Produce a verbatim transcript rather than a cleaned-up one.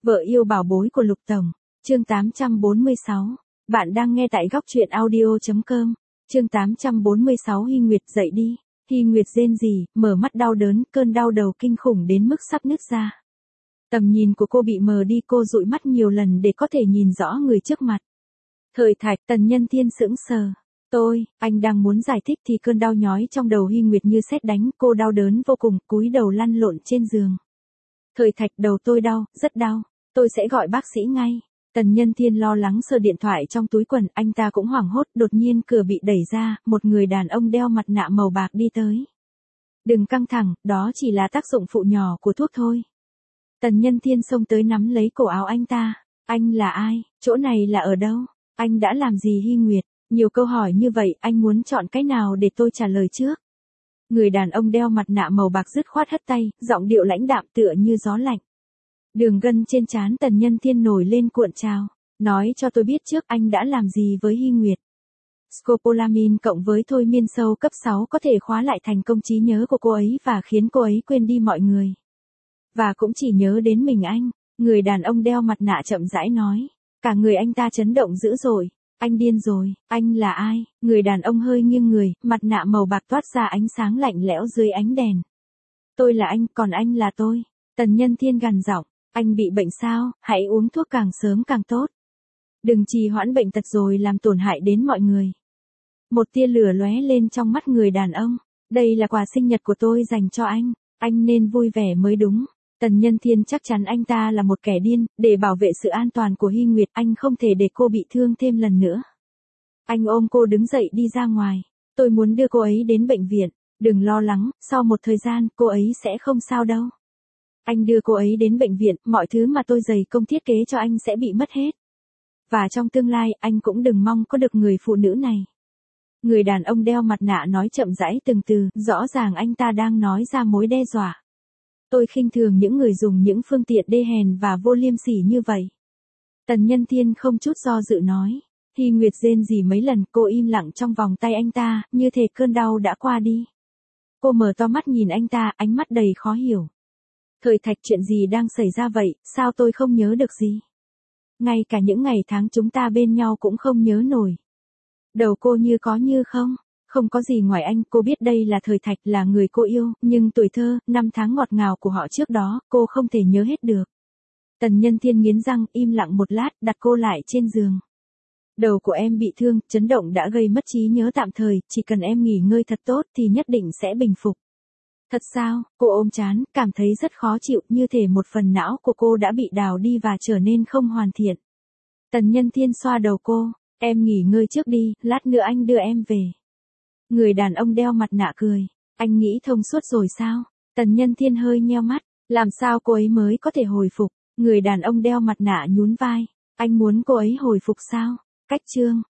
Vợ yêu bảo bối của Lục Tổng. Chương tám trăm bốn mươi sáu. Bạn đang nghe tại góc truyện audio chấm com. Chương tám trăm bốn mươi sáu. Hy Nguyệt dậy đi. Hy Nguyệt rên rỉ, mở mắt đau đớn, cơn đau đầu kinh khủng đến mức sắp nứt ra. Tầm nhìn của cô bị mờ đi, cô dụi mắt nhiều lần để có thể nhìn rõ người trước mặt. Thời Thạch. Tần Nhân Thiên sững sờ. Tôi, anh đang muốn giải thích thì cơn đau nhói trong đầu Hy Nguyệt như sét đánh, cô đau đớn vô cùng, cúi đầu lăn lộn trên giường. Thời Thạch, đầu tôi đau, rất đau, tôi sẽ gọi bác sĩ ngay. Tần Nhân Thiên lo lắng sờ điện thoại trong túi quần, anh ta cũng hoảng hốt, đột nhiên cửa bị đẩy ra, một người đàn ông đeo mặt nạ màu bạc đi tới. Đừng căng thẳng, đó chỉ là tác dụng phụ nhỏ của thuốc thôi. Tần Nhân Thiên xông tới nắm lấy cổ áo anh ta. Anh là ai? Chỗ này là ở đâu? Anh đã làm gì Hy Nguyệt? Nhiều câu hỏi như vậy, anh muốn chọn cái nào để tôi trả lời trước? Người đàn ông đeo mặt nạ màu bạc dứt khoát hất tay, giọng điệu lãnh đạm tựa như gió lạnh. Đường gân trên trán Tần Nhân Thiên nổi lên cuộn trào. Nói cho tôi biết trước anh đã làm gì với Hy Nguyệt. Scopolamine cộng với thôi miên sâu cấp sáu có thể khóa lại thành công trí nhớ của cô ấy và khiến cô ấy quên đi mọi người. Và cũng chỉ nhớ đến mình anh. Người đàn ông đeo mặt nạ chậm rãi nói. Cả người anh ta chấn động dữ dội. Anh điên rồi, anh là ai? Người đàn ông hơi nghiêng người, mặt nạ màu bạc toát ra ánh sáng lạnh lẽo dưới ánh đèn. Tôi là anh, còn anh là tôi. Tần Nhân Thiên gằn giọng. Anh bị bệnh sao? Hãy uống thuốc càng sớm càng tốt. Đừng trì hoãn bệnh tật rồi làm tổn hại đến mọi người. Một tia lửa lóe lên trong mắt người đàn ông. Đây là quà sinh nhật của tôi dành cho anh. Anh nên vui vẻ mới đúng. Tần Nhân Thiên chắc chắn anh ta là một kẻ điên, để bảo vệ sự an toàn của Hy Nguyệt, anh không thể để cô bị thương thêm lần nữa. Anh ôm cô đứng dậy đi ra ngoài. Tôi muốn đưa cô ấy đến bệnh viện. Đừng lo lắng, sau một thời gian, cô ấy sẽ không sao đâu. Anh đưa cô ấy đến bệnh viện, mọi thứ mà tôi dày công thiết kế cho anh sẽ bị mất hết. Và trong tương lai, anh cũng đừng mong có được người phụ nữ này. Người đàn ông đeo mặt nạ nói chậm rãi từng từ, rõ ràng anh ta đang nói ra mối đe dọa. Tôi khinh thường những người dùng những phương tiện đê hèn và vô liêm sỉ như vậy. Tần Nhân Thiên không chút do dự nói. Hy Nguyệt rên rỉ mấy lần, cô im lặng trong vòng tay anh ta, như thể cơn đau đã qua đi. Cô mở to mắt nhìn anh ta, ánh mắt đầy khó hiểu. Thời Thạch, chuyện gì đang xảy ra vậy, sao tôi không nhớ được gì? Ngay cả những ngày tháng chúng ta bên nhau cũng không nhớ nổi. Đầu cô như có như không. Không có gì ngoài anh, cô biết đây là Thời Thạch, là người cô yêu, nhưng tuổi thơ, năm tháng ngọt ngào của họ trước đó, cô không thể nhớ hết được. Tần Nhân Thiên nghiến răng, im lặng một lát, đặt cô lại trên giường. Đầu của em bị thương, chấn động đã gây mất trí nhớ tạm thời, chỉ cần em nghỉ ngơi thật tốt thì nhất định sẽ bình phục. Thật sao? Cô ôm trán, cảm thấy rất khó chịu, như thể một phần não của cô đã bị đào đi và trở nên không hoàn thiện. Tần Nhân Thiên xoa đầu cô, em nghỉ ngơi trước đi, lát nữa anh đưa em về. Người đàn ông đeo mặt nạ cười. Anh nghĩ thông suốt rồi sao? Tần Nhân Thiên hơi nheo mắt. Làm sao cô ấy mới có thể hồi phục? Người đàn ông đeo mặt nạ nhún vai. Anh muốn cô ấy hồi phục sao? Cách chương.